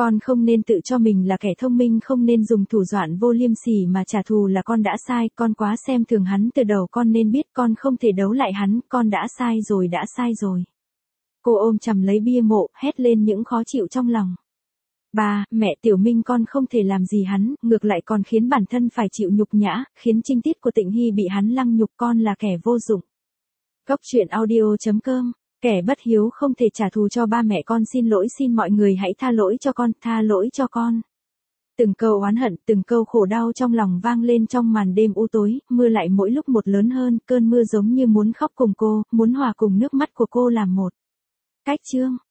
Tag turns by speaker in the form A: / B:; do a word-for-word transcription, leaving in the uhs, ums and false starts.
A: Con không nên tự cho mình là kẻ thông minh, không nên dùng thủ đoạn vô liêm sỉ mà trả thù là con đã sai, con quá xem thường hắn từ đầu, con nên biết con không thể đấu lại hắn, con đã sai rồi đã sai rồi. Cô ôm chầm lấy bia mộ, hét lên những khó chịu trong lòng. Ba, mẹ, Tiểu Minh con không thể làm gì hắn, ngược lại còn khiến bản thân phải chịu nhục nhã, khiến trinh tiết của Tịnh Hy bị hắn lăng nhục, con là kẻ vô dụng. Cốc truyện audio chấm com. Kẻ bất hiếu không thể trả thù cho ba mẹ, con xin lỗi, xin mọi người hãy tha lỗi cho con, tha lỗi cho con. Từng câu oán hận, từng câu khổ đau trong lòng vang lên trong màn đêm u tối, mưa lại mỗi lúc một lớn hơn, cơn mưa giống như muốn khóc cùng cô, muốn hòa cùng nước mắt của cô làm một. Cách chương